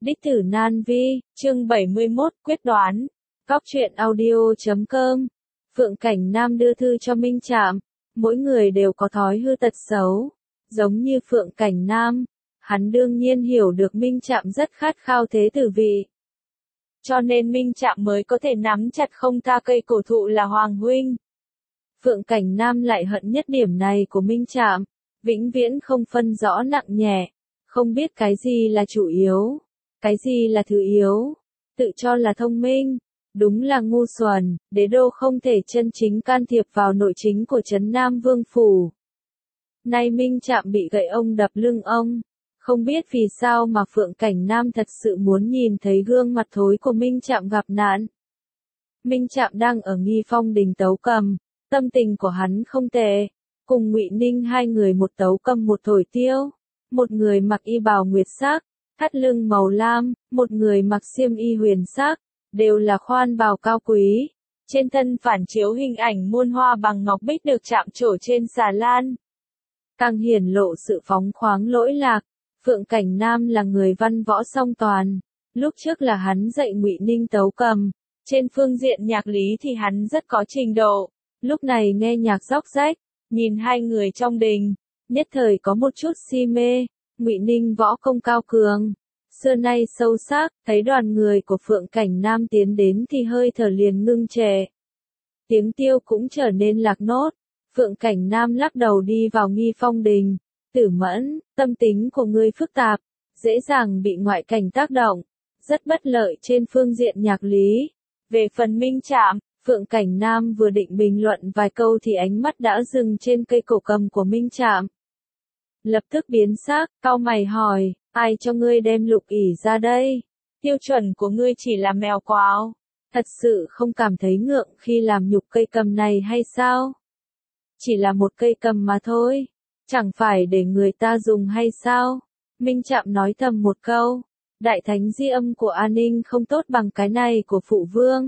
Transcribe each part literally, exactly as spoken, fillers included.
Đích tử nan vi, chương bảy mươi mốt, quyết đoán. Cóc truyện audio chấm com. Phượng Cảnh Nam đưa thư cho Minh Trạm. Mỗi người đều có thói hư tật xấu. Giống như Phượng Cảnh Nam, hắn đương nhiên hiểu được Minh Trạm rất khát khao thế tử vị. Cho nên Minh Trạm mới có thể nắm chặt không tha cây cổ thụ là Hoàng huynh. Phượng Cảnh Nam lại hận nhất điểm này của Minh Trạm, vĩnh viễn không phân rõ nặng nhẹ, không biết cái gì là chủ yếu, cái gì là thứ yếu, tự cho là thông minh, đúng là ngu xuẩn. Đế đô không thể chân chính can thiệp vào nội chính của Trấn Nam Vương phủ. Nay Minh Trạm bị gậy ông đập lưng ông, không biết vì sao mà Phượng Cảnh Nam thật sự muốn nhìn thấy gương mặt thối của Minh Trạm gặp nạn. Minh Trạm đang ở Nghi Phong đình tấu cầm, tâm tình của hắn không tệ, cùng Ngụy Ninh hai người một tấu cầm một thổi tiêu, một người mặc y bào nguyệt sắc, thắt lưng màu lam, một người mặc xiêm y huyền sắc, đều là khoan bào cao quý, trên thân phản chiếu hình ảnh muôn hoa bằng ngọc bích được chạm trổ trên xà lan. Càng hiển lộ sự phóng khoáng lỗi lạc, Phượng Cảnh Nam là người văn võ song toàn, lúc trước là hắn dạy Ngụy Ninh tấu cầm, trên phương diện nhạc lý thì hắn rất có trình độ, lúc này nghe nhạc róc rách, nhìn hai người trong đình, nhất thời có một chút si mê. Ngụy Ninh võ công cao cường, xưa nay sâu sắc, thấy đoàn người của Phượng Cảnh Nam tiến đến thì hơi thở liền ngưng trệ. Tiếng tiêu cũng trở nên lạc nốt, Phượng Cảnh Nam lắc đầu đi vào Nghi Phong đình. Tử Mẫn, tâm tính của ngươi phức tạp, dễ dàng bị ngoại cảnh tác động, rất bất lợi trên phương diện nhạc lý. Về phần Minh Trạm, Phượng Cảnh Nam vừa định bình luận vài câu thì ánh mắt đã dừng trên cây cổ cầm của Minh Trạm. Lập tức biến sắc, cau mày hỏi, ai cho ngươi đem lục ỷ ra đây? Tiêu chuẩn của ngươi chỉ là mèo quào, thật sự không cảm thấy ngượng khi làm nhục cây cầm này hay sao? Chỉ là một cây cầm mà thôi, chẳng phải để người ta dùng hay sao? Minh Trạm nói thầm một câu, đại thánh di âm của An Ninh không tốt bằng cái này của phụ vương.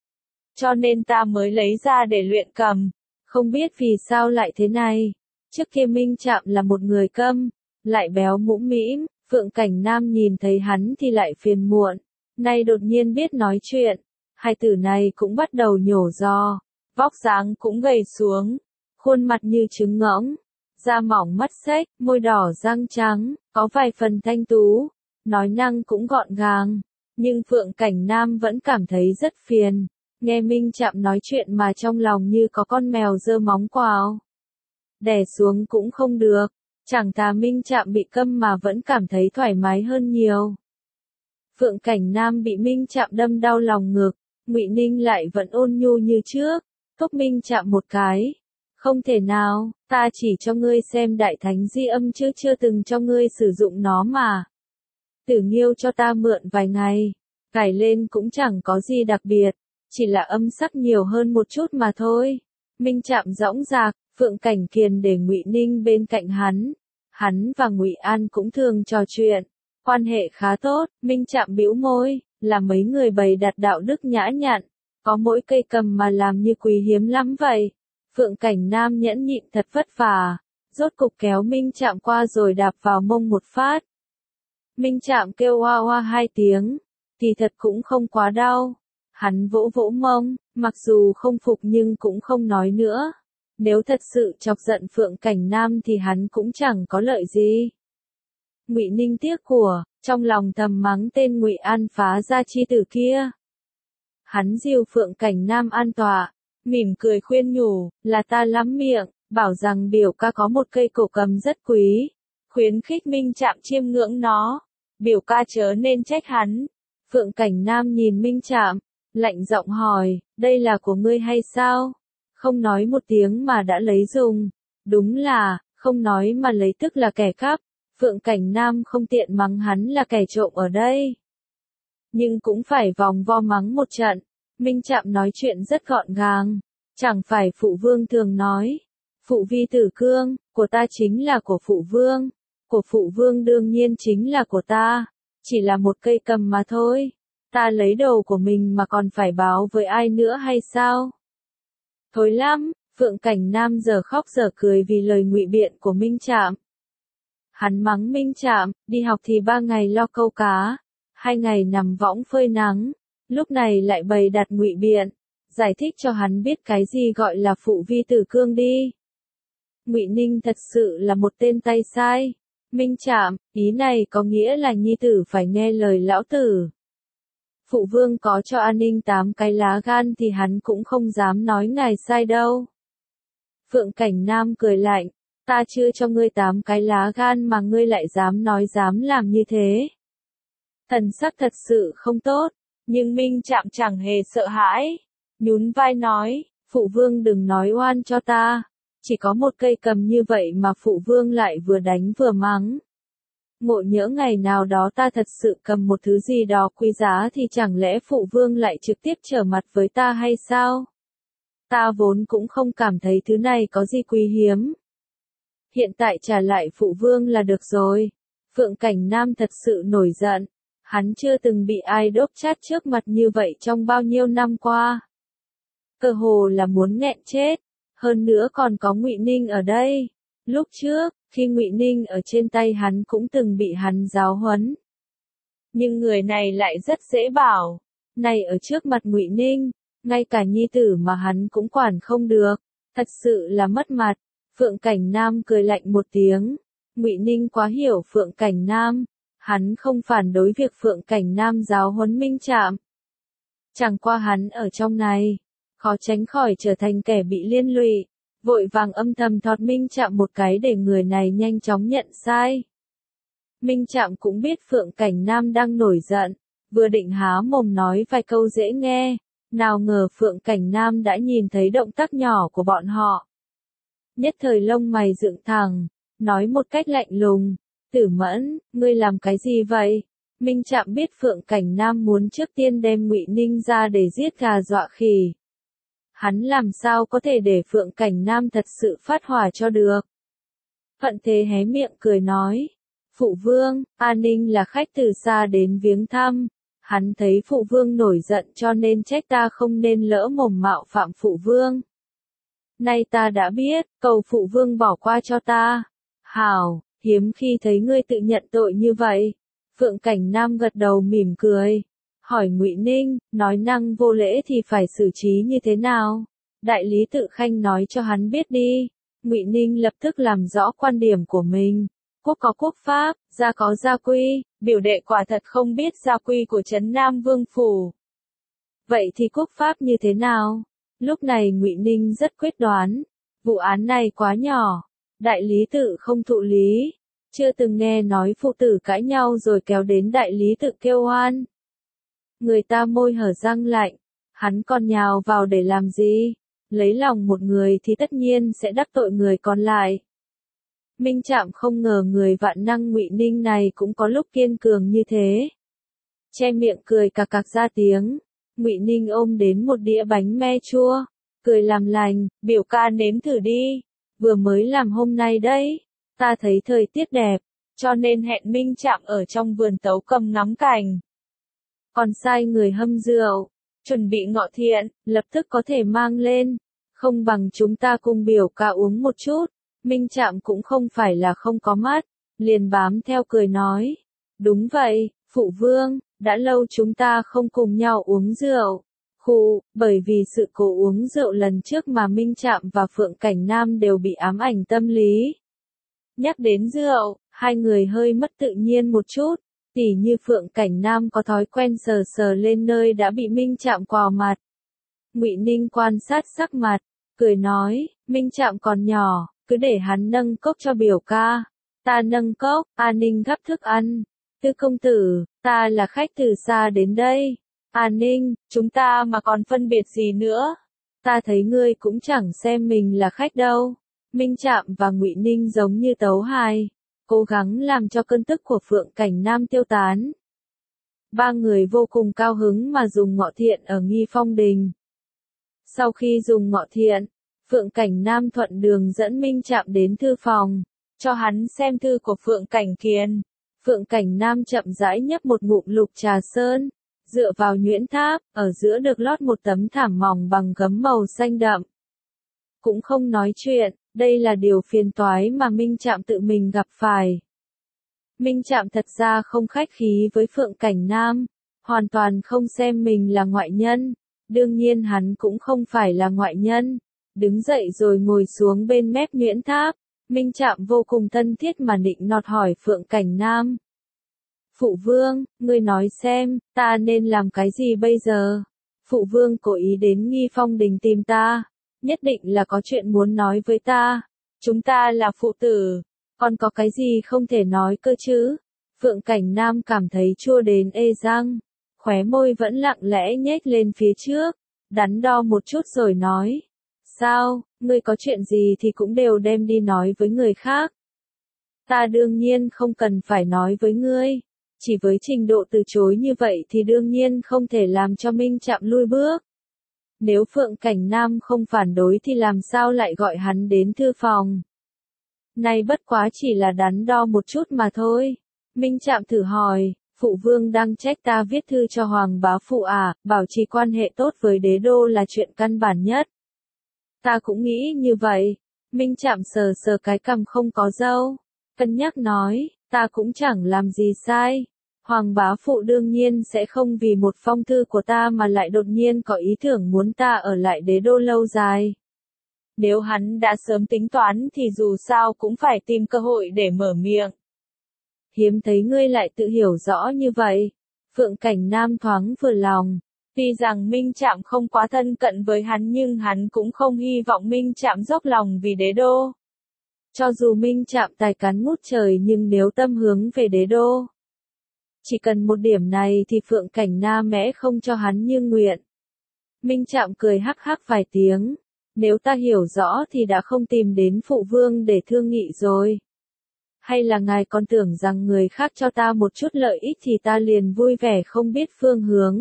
Cho nên ta mới lấy ra để luyện cầm, không biết vì sao lại thế này. Trước kia Minh Trạm là một người câm, lại béo mũm mĩm, Phượng Cảnh Nam nhìn thấy hắn thì lại phiền muộn, nay đột nhiên biết nói chuyện, hai tử này cũng bắt đầu nhổ giò, vóc dáng cũng gầy xuống, khuôn mặt như trứng ngỗng, da mỏng mắt xếch, môi đỏ răng trắng, có vài phần thanh tú, nói năng cũng gọn gàng, nhưng Phượng Cảnh Nam vẫn cảm thấy rất phiền, nghe Minh Trạm nói chuyện mà trong lòng như có con mèo giơ móng quào. Đè xuống cũng không được, chẳng thà Minh Trạm bị câm mà vẫn cảm thấy thoải mái hơn nhiều. Phượng Cảnh Nam bị Minh Trạm đâm đau lòng ngực, Ngụy Ninh lại vẫn ôn nhu như trước, thúc Minh Trạm một cái. Không thể nào, ta chỉ cho ngươi xem đại thánh di âm chứ chưa từng cho ngươi sử dụng nó mà. Tử Nghiêu cho ta mượn vài ngày, cài lên cũng chẳng có gì đặc biệt, chỉ là âm sắc nhiều hơn một chút mà thôi. Minh Trạm dõng dạc, Phượng Cảnh Kiền để Ngụy Ninh bên cạnh hắn, hắn và Ngụy An cũng thường trò chuyện, quan hệ khá tốt. Minh Trạm bĩu môi, là mấy người bày đặt đạo đức nhã nhặn, có mỗi cây cầm mà làm như quý hiếm lắm vậy. Phượng Cảnh Nam nhẫn nhịn thật vất vả, rốt cục kéo Minh Trạm qua rồi đạp vào mông một phát. Minh Trạm kêu hoa hoa hai tiếng, thì thật cũng không quá đau. Hắn vỗ vỗ mông, mặc dù không phục nhưng cũng không nói nữa. Nếu thật sự chọc giận Phượng Cảnh Nam thì hắn cũng chẳng có lợi gì. Ngụy Ninh tiếc của, trong lòng thầm mắng tên Ngụy An phá ra chi tử kia. Hắn dìu Phượng Cảnh Nam an tọa, mỉm cười khuyên nhủ, là ta lắm miệng, bảo rằng biểu ca có một cây cổ cầm rất quý, khuyến khích Minh Trạm chiêm ngưỡng nó, biểu ca chớ nên trách hắn. Phượng Cảnh Nam nhìn Minh Trạm, lạnh giọng hỏi, đây là của ngươi hay sao? Không nói một tiếng mà đã lấy dùng, đúng là, không nói mà lấy tức là kẻ cắp. Phượng Cảnh Nam không tiện mắng hắn là kẻ trộm ở đây, nhưng cũng phải vòng vo mắng một trận. Minh Trạm nói chuyện rất gọn gàng, chẳng phải phụ vương thường nói, phụ vi tử cương, của ta chính là của phụ vương, của phụ vương đương nhiên chính là của ta, chỉ là một cây cầm mà thôi, ta lấy đồ của mình mà còn phải báo với ai nữa hay sao? Thối lắm, Phượng Cảnh Nam giờ khóc giờ cười vì lời ngụy biện của Minh Trạm. Hắn mắng Minh Trạm, đi học thì ba ngày lo câu cá, hai ngày nằm võng phơi nắng, lúc này lại bày đặt ngụy biện, giải thích cho hắn biết cái gì gọi là phụ vi tử cương đi. Ngụy Ninh thật sự là một tên tay sai. Minh Trạm, ý này có nghĩa là nhi tử phải nghe lời lão tử. Phụ vương có cho An Ninh tám cái lá gan thì hắn cũng không dám nói ngài sai đâu. Phượng Cảnh Nam cười lạnh, ta chưa cho ngươi tám cái lá gan mà ngươi lại dám nói dám làm như thế. Thần sắc thật sự không tốt, nhưng Minh Trạm chẳng hề sợ hãi, nhún vai nói, phụ vương đừng nói oan cho ta, chỉ có một cây cầm như vậy mà phụ vương lại vừa đánh vừa mắng. Ngộ nhỡ ngày nào đó ta thật sự cầm một thứ gì đó quý giá thì chẳng lẽ phụ vương lại trực tiếp trở mặt với ta hay sao? Ta vốn cũng không cảm thấy thứ này có gì quý hiếm. Hiện tại trả lại phụ vương là được rồi. Phượng Cảnh Nam thật sự nổi giận. Hắn chưa từng bị ai đốp chát trước mặt như vậy trong bao nhiêu năm qua. Cơ hồ là muốn nghẹn chết. Hơn nữa còn có Ngụy Ninh ở đây. Lúc trước, khi Ngụy Ninh ở trên tay hắn cũng từng bị hắn giáo huấn. Nhưng người này lại rất dễ bảo. Này ở trước mặt Ngụy Ninh, ngay cả nhi tử mà hắn cũng quản không được. Thật sự là mất mặt. Phượng Cảnh Nam cười lạnh một tiếng. Ngụy Ninh quá hiểu Phượng Cảnh Nam. Hắn không phản đối việc Phượng Cảnh Nam giáo huấn Minh Trạm. Chẳng qua hắn ở trong này, khó tránh khỏi trở thành kẻ bị liên lụy, vội vàng âm thầm thọt Minh Trạm một cái để người này nhanh chóng nhận sai. Minh Trạm cũng biết Phượng Cảnh Nam đang nổi giận, vừa định há mồm nói vài câu dễ nghe, nào ngờ Phượng Cảnh Nam đã nhìn thấy động tác nhỏ của bọn họ. Nhất thời lông mày dựng thẳng, nói một cách lạnh lùng, Tử Mẫn, ngươi làm cái gì vậy? Minh Trạm biết Phượng Cảnh Nam muốn trước tiên đem Ngụy Ninh ra để giết gà dọa khỉ. Hắn làm sao có thể để Phượng Cảnh Nam thật sự phát hỏa cho được. Phận Thế hé miệng cười nói, Phụ Vương, An Ninh là khách từ xa đến viếng thăm. Hắn thấy Phụ Vương nổi giận cho nên trách ta không nên lỡ mồm mạo phạm Phụ Vương. Nay ta đã biết, cầu Phụ Vương bỏ qua cho ta. Hảo, hiếm khi thấy ngươi tự nhận tội như vậy. Phượng Cảnh Nam gật đầu mỉm cười. Hỏi Ngụy Ninh, nói năng vô lễ thì phải xử trí như thế nào? Đại lý Tự Khanh nói cho hắn biết đi. Ngụy Ninh lập tức làm rõ quan điểm của mình. Quốc có quốc pháp, gia có gia quy, biểu đệ quả thật không biết gia quy của Trấn Nam Vương Phủ. Vậy thì quốc pháp như thế nào? Lúc này Ngụy Ninh rất quyết đoán. Vụ án này quá nhỏ. Đại lý tự không thụ lý. Chưa từng nghe nói phụ tử cãi nhau rồi kéo đến đại lý tự kêu oan. Người ta môi hở răng lạnh. Hắn còn nhào vào để làm gì? Lấy lòng một người thì tất nhiên sẽ đắc tội người còn lại. Minh Trạm không ngờ người vạn năng Ngụy Ninh này cũng có lúc kiên cường như thế. Che miệng cười cạc cạc ra tiếng. Ngụy Ninh ôm đến một đĩa bánh me chua, cười làm lành, biểu ca nếm thử đi, vừa mới làm hôm nay đấy, ta thấy thời tiết đẹp, cho nên hẹn Minh Trạm ở trong vườn Tấu Cầm ngắm cảnh. Còn sai người hâm rượu, chuẩn bị ngọ thiện, lập tức có thể mang lên, không bằng chúng ta cùng biểu ca uống một chút. Minh Trạm cũng không phải là không có mắt, liền bám theo cười nói, đúng vậy, Phụ Vương. Đã lâu chúng ta không cùng nhau uống rượu. Khụ, bởi vì sự cố uống rượu lần trước mà Minh Trạm và Phượng Cảnh Nam đều bị ám ảnh tâm lý. Nhắc đến rượu, hai người hơi mất tự nhiên một chút, tỉ như Phượng Cảnh Nam có thói quen sờ sờ lên nơi đã bị Minh Trạm quào mặt. Ngụy Ninh quan sát sắc mặt, cười nói, Minh Trạm còn nhỏ, cứ để hắn nâng cốc cho biểu ca. Ta nâng cốc, An Ninh gắp thức ăn. Tư công tử, ta là khách từ xa đến đây. An Ninh, chúng ta mà còn phân biệt gì nữa? Ta thấy ngươi cũng chẳng xem mình là khách đâu. Minh Trạm và Ngụy Ninh giống như tấu hài, cố gắng làm cho cơn tức của Phượng Cảnh Nam tiêu tán. Ba người vô cùng cao hứng mà dùng ngọ thiện ở Nghi Phong Đình. Sau khi dùng ngọ thiện, Phượng Cảnh Nam thuận đường dẫn Minh Trạm đến thư phòng, cho hắn xem thư của Phượng Cảnh Kiền. Phượng Cảnh Nam chậm rãi nhấp một ngụm lục trà sơn, dựa vào nhuyễn tháp, ở giữa được lót một tấm thảm mỏng bằng gấm màu xanh đậm. Cũng không nói chuyện, đây là điều phiền toái mà Minh Trạm tự mình gặp phải. Minh Trạm thật ra không khách khí với Phượng Cảnh Nam, hoàn toàn không xem mình là ngoại nhân, đương nhiên hắn cũng không phải là ngoại nhân. Đứng dậy rồi ngồi xuống bên mép nhuyễn tháp, Minh Trạm vô cùng thân thiết mà nịnh nọt hỏi Phượng Cảnh Nam. Phụ vương, ngươi nói xem, ta nên làm cái gì bây giờ? Phụ vương cố ý đến Nghi Phong Đình tìm ta, nhất định là có chuyện muốn nói với ta. Chúng ta là phụ tử, còn có cái gì không thể nói cơ chứ? Phượng Cảnh Nam cảm thấy chua đến ê răng, khóe môi vẫn lặng lẽ nhếch lên phía trước, đắn đo một chút rồi nói. Sao, ngươi có chuyện gì thì cũng đều đem đi nói với người khác. Ta đương nhiên không cần phải nói với ngươi, chỉ với trình độ từ chối như vậy thì đương nhiên không thể làm cho Minh Trạm lui bước. Nếu Phượng Cảnh Nam không phản đối thì làm sao lại gọi hắn đến thư phòng. Này bất quá chỉ là đắn đo một chút mà thôi. Minh Trạm thử hỏi, phụ vương đang trách ta viết thư cho Hoàng bá phụ à, bảo trì quan hệ tốt với đế đô là chuyện căn bản nhất. Ta cũng nghĩ như vậy. Minh Trạm sờ sờ cái cằm không có râu, cân nhắc nói, ta cũng chẳng làm gì sai. Hoàng bá phụ đương nhiên sẽ không vì một phong thư của ta mà lại đột nhiên có ý tưởng muốn ta ở lại đế đô lâu dài. Nếu hắn đã sớm tính toán thì dù sao cũng phải tìm cơ hội để mở miệng. Hiếm thấy ngươi lại tự hiểu rõ như vậy. Phượng Cảnh Nam thoáng vừa lòng. Tuy rằng Minh Trạm không quá thân cận với hắn nhưng hắn cũng không hy vọng Minh Trạm dốc lòng vì đế đô. Cho dù Minh Trạm tài cán ngút trời nhưng nếu tâm hướng về đế đô, chỉ cần một điểm này thì Phượng Cảnh Nam mẽ không cho hắn như nguyện. Minh Trạm cười hắc hắc vài tiếng. Nếu ta hiểu rõ thì đã không tìm đến phụ vương để thương nghị rồi. Hay là ngài còn tưởng rằng người khác cho ta một chút lợi ích thì ta liền vui vẻ không biết phương hướng.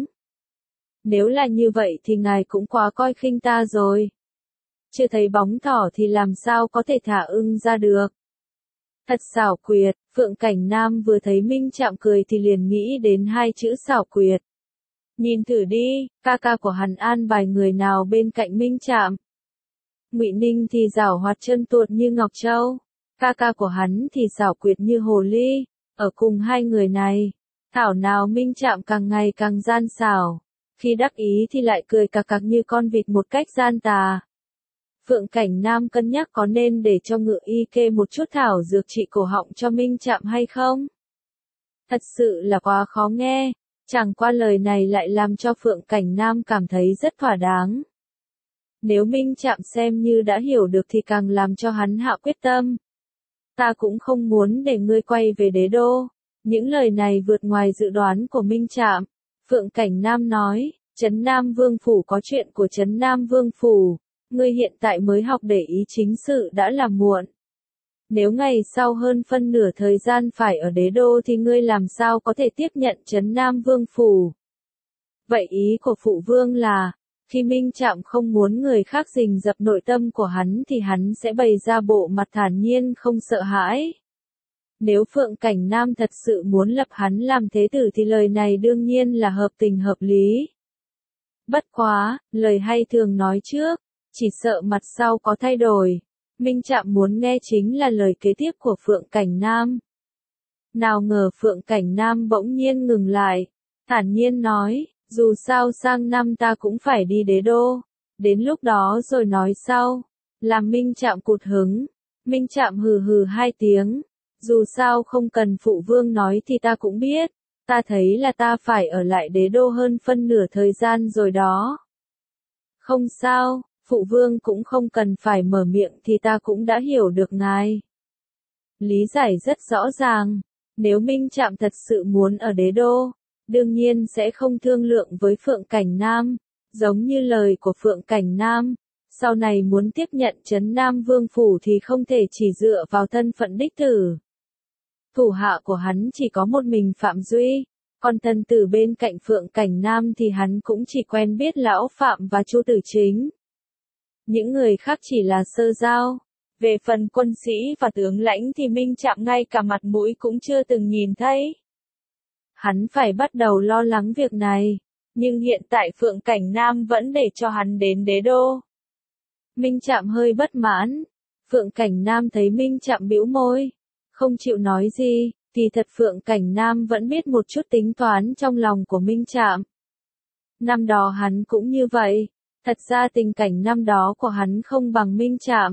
Nếu là như vậy thì ngài cũng quá coi khinh ta rồi. Chưa thấy bóng thỏ thì làm sao có thể thả ưng ra được. Thật xảo quyệt, Phượng Cảnh Nam vừa thấy Minh Trạm cười thì liền nghĩ đến hai chữ xảo quyệt. Nhìn thử đi, ca ca của hắn an bài người nào bên cạnh Minh Trạm. Ngụy Ninh thì giảo hoạt chân tuột như Ngọc Châu, ca ca của hắn thì xảo quyệt như hồ ly, ở cùng hai người này, thảo nào Minh Trạm càng ngày càng gian xảo, khi đắc ý thì lại cười cặc cặc như con vịt một cách gian tà. Phượng Cảnh Nam cân nhắc có nên để cho Ngự Y kê một chút thảo dược trị cổ họng cho Minh Trạm hay không? Thật sự là quá khó nghe, chẳng qua lời này lại làm cho Phượng Cảnh Nam cảm thấy rất thỏa đáng. Nếu Minh Trạm xem như đã hiểu được thì càng làm cho hắn hạ quyết tâm. Ta cũng không muốn để ngươi quay về đế đô. Những lời này vượt ngoài dự đoán của Minh Trạm. Phượng Cảnh Nam nói, Trấn Nam Vương Phủ có chuyện của Trấn Nam Vương Phủ. Ngươi hiện tại mới học để ý chính sự đã là muộn. Nếu ngày sau hơn phân nửa thời gian phải ở đế đô thì ngươi làm sao có thể tiếp nhận Trấn Nam Vương Phủ. Vậy ý của phụ vương là, khi Minh Trạm không muốn người khác rình rập nội tâm của hắn thì hắn sẽ bày ra bộ mặt thản nhiên không sợ hãi. Nếu Phượng Cảnh Nam thật sự muốn lập hắn làm thế tử thì lời này đương nhiên là hợp tình hợp lý. Bất quá, lời hay thường nói trước, chỉ sợ mặt sau có thay đổi. Minh Trạm muốn nghe chính là lời kế tiếp của Phượng Cảnh Nam. Nào ngờ Phượng Cảnh Nam bỗng nhiên ngừng lại, thản nhiên nói, dù sao sang năm ta cũng phải đi đế đô, đến lúc đó rồi nói sau. Làm Minh Trạm cụt hứng. Minh Trạm hừ hừ hai tiếng, dù sao không cần phụ vương nói thì ta cũng biết, ta thấy là ta phải ở lại đế đô hơn phân nửa thời gian rồi đó. Không sao, phụ vương cũng không cần phải mở miệng thì ta cũng đã hiểu được ngài. Lý giải rất rõ ràng, nếu Minh Trạm thật sự muốn ở đế đô, đương nhiên sẽ không thương lượng với Phượng Cảnh Nam, giống như lời của Phượng Cảnh Nam, sau này muốn tiếp nhận Trấn Nam Vương Phủ thì không thể chỉ dựa vào thân phận đích tử. Thủ hạ của hắn chỉ có một mình Phạm Duy, còn thân tử bên cạnh Phượng Cảnh Nam thì hắn cũng chỉ quen biết Lão Phạm và Chu Tử Chính. Những người khác chỉ là sơ giao. Về phần quân sĩ và tướng lãnh thì Minh Trạm ngay cả mặt mũi cũng chưa từng nhìn thấy. Hắn phải bắt đầu lo lắng việc này, nhưng hiện tại Phượng Cảnh Nam vẫn để cho hắn đến đế đô. Minh Trạm hơi bất mãn, Phượng Cảnh Nam thấy Minh Trạm bĩu môi, không chịu nói gì, Kỳ thật Phượng Cảnh Nam vẫn biết một chút tính toán trong lòng của Minh Trạm. Năm đó hắn cũng như vậy, thật ra tình cảnh năm đó của hắn không bằng Minh Trạm.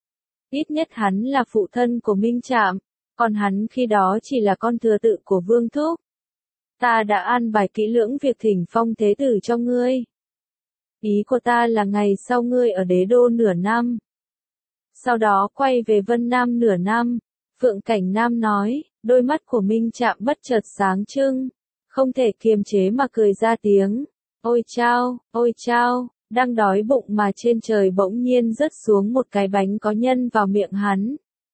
Ít nhất hắn là phụ thân của Minh Trạm, còn hắn khi đó chỉ là con thừa tự của Vương Thúc. Ta đã an bài kỹ lưỡng việc thỉnh phong thế tử cho ngươi. Ý của ta là ngày sau ngươi ở đế đô nửa năm. Sau đó quay về Vân Nam nửa năm, Phượng Cảnh Nam nói, đôi mắt của Minh Trạm bất chợt sáng trưng, không thể kiềm chế mà cười ra tiếng. Ôi chao, ôi chao, đang đói bụng mà trên trời bỗng nhiên rớt xuống một cái bánh có nhân vào miệng hắn.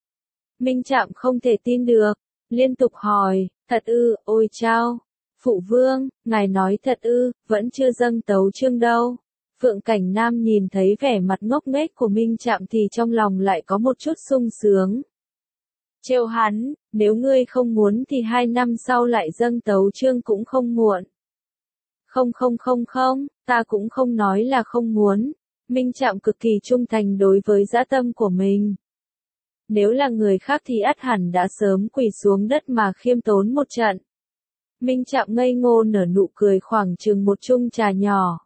Minh Trạm không thể tin được, liên tục hỏi, thật ư, ôi chao. Phụ vương, ngài nói thật ư, vẫn chưa dâng tấu chương đâu. Phượng Cảnh Nam nhìn thấy vẻ mặt ngốc nghếch của Minh Trạm thì trong lòng lại có một chút sung sướng. Trêu hắn, nếu ngươi không muốn thì hai năm sau lại dâng tấu chương cũng không muộn. Không không không không, ta cũng không nói là không muốn. Minh Trạm cực kỳ trung thành đối với dã tâm của mình. Nếu là người khác thì ắt hẳn đã sớm quỳ xuống đất mà khiêm tốn một trận. Minh Trạm ngây ngô nở nụ cười khoảng chừng một chung trà nhỏ.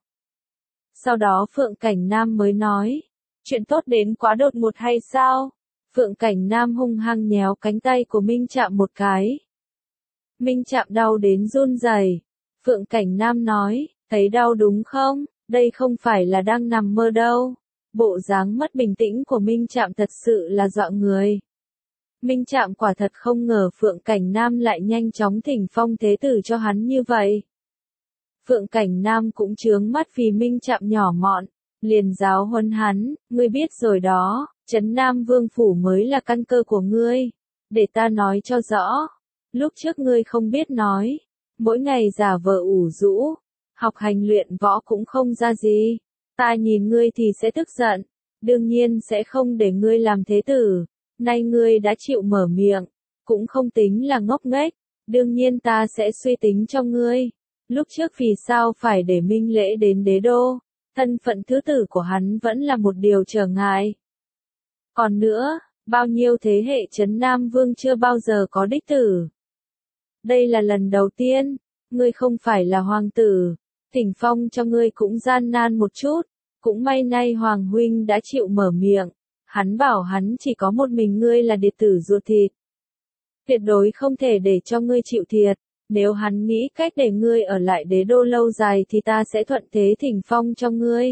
Sau đó Phượng Cảnh Nam mới nói, chuyện tốt đến quá đột ngột hay sao? Phượng Cảnh Nam hung hăng nhéo cánh tay của Minh Trạm một cái. Minh Trạm đau đến run rẩy. Phượng Cảnh Nam nói, thấy đau đúng không? Đây không phải là đang nằm mơ đâu. Bộ dáng mất bình tĩnh của Minh Trạm thật sự là dọa người. Minh Trạm quả thật không ngờ Phượng Cảnh Nam lại nhanh chóng thỉnh phong thế tử cho hắn như vậy. Phượng Cảnh Nam cũng chướng mắt vì Minh Trạm nhỏ mọn, liền giáo huấn hắn, ngươi biết rồi đó, Trấn Nam Vương Phủ mới là căn cơ của ngươi. Để ta nói cho rõ, lúc trước ngươi không biết nói, mỗi ngày giả vờ ủ rũ, học hành luyện võ cũng không ra gì. Ta nhìn ngươi thì sẽ tức giận, đương nhiên sẽ không để ngươi làm thế tử. Nay ngươi đã chịu mở miệng, cũng không tính là ngốc nghếch, đương nhiên ta sẽ suy tính cho ngươi. Lúc trước vì sao phải để Minh Lễ đến đế đô, thân phận thứ tử của hắn vẫn là một điều trở ngại. Còn nữa, bao nhiêu thế hệ Trấn Nam Vương chưa bao giờ có đích tử. Đây là lần đầu tiên, ngươi không phải là hoàng tử, thỉnh phong cho ngươi cũng gian nan một chút, cũng may nay Hoàng huynh đã chịu mở miệng, hắn bảo hắn chỉ có một mình ngươi là đệ tử ruột thịt. Tuyệt đối không thể để cho ngươi chịu thiệt, nếu hắn nghĩ cách để ngươi ở lại đế đô lâu dài thì ta sẽ thuận thế thỉnh phong cho ngươi.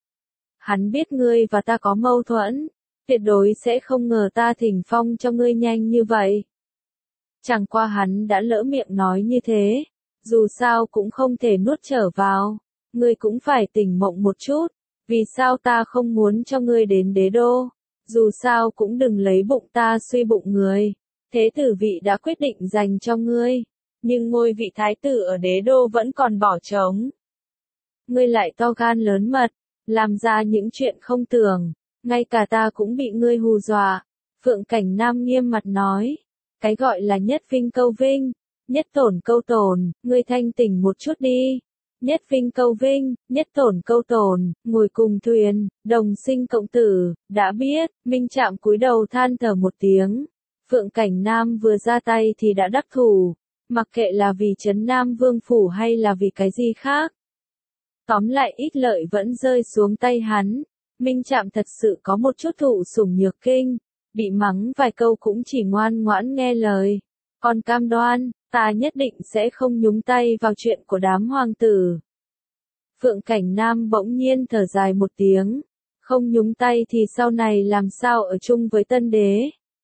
Hắn biết ngươi và ta có mâu thuẫn, tuyệt đối sẽ không ngờ ta thỉnh phong cho ngươi nhanh như vậy. Chẳng qua hắn đã lỡ miệng nói như thế, dù sao cũng không thể nuốt trở vào, ngươi cũng phải tỉnh mộng một chút, vì sao ta không muốn cho ngươi đến đế đô, dù sao cũng đừng lấy bụng ta suy bụng người, thế tử vị đã quyết định dành cho ngươi, nhưng ngôi vị thái tử ở đế đô vẫn còn bỏ trống. Ngươi lại to gan lớn mật, làm ra những chuyện không tưởng, ngay cả ta cũng bị ngươi hù dọa. Phượng Cảnh Nam nghiêm mặt nói, cái gọi là nhất vinh câu vinh, nhất tổn câu tổn, ngươi thanh tỉnh một chút đi. Nhất vinh câu vinh, nhất tổn câu tổn, ngồi cùng thuyền, đồng sinh cộng tử, đã biết. Minh Trạm cúi đầu than thở một tiếng. Phượng Cảnh Nam vừa ra tay thì đã đắc thủ, mặc kệ là vì Trấn Nam Vương Phủ hay là vì cái gì khác. Tóm lại ít lợi vẫn rơi xuống tay hắn. Minh Trạm thật sự có một chút thụ sủng nhược kinh, bị mắng vài câu cũng chỉ ngoan ngoãn nghe lời. Còn cam đoan, ta nhất định sẽ không nhúng tay vào chuyện của đám hoàng tử. Phượng Cảnh Nam bỗng nhiên thở dài một tiếng, không nhúng tay thì sau này làm sao ở chung với tân đế.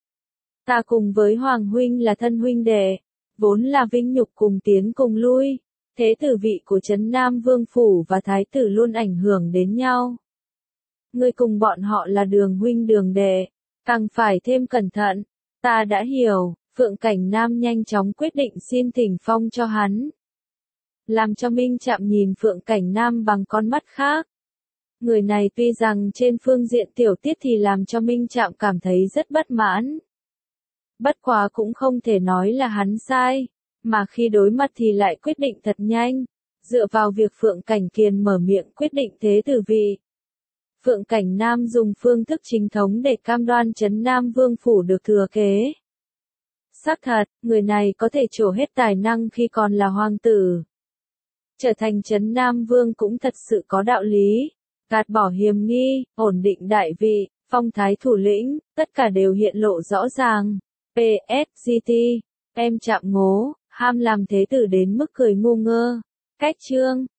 Ta cùng với Hoàng huynh là thân huynh đệ, vốn là vinh nhục cùng tiến cùng lui, thế tử vị của Trấn Nam Vương Phủ và Thái tử luôn ảnh hưởng đến nhau. Ngươi cùng bọn họ là đường huynh đường đệ, càng phải thêm cẩn thận, ta đã hiểu. Phượng Cảnh Nam nhanh chóng quyết định xin thỉnh phong cho hắn. Làm cho Minh Trạm nhìn Phượng Cảnh Nam bằng con mắt khác. Người này tuy rằng trên phương diện tiểu tiết thì làm cho Minh Trạm cảm thấy rất bất mãn. Bất quá cũng không thể nói là hắn sai, mà khi đối mặt thì lại quyết định thật nhanh, dựa vào việc Phượng Cảnh Kiền mở miệng quyết định thế tử vị. Phượng Cảnh Nam dùng phương thức chính thống để cam đoan Trấn Nam Vương Phủ được thừa kế. Xác thật, người này có thể trổ hết tài năng khi còn là hoàng tử. Trở thành Trấn Nam Vương cũng thật sự có đạo lý. Gạt bỏ hiềm nghi, ổn định đại vị, phong thái thủ lĩnh, tất cả đều hiện lộ rõ ràng. pê ét giê tê, em Trạm Ngố, ham làm thế tử đến mức cười ngu ngơ. Cách chương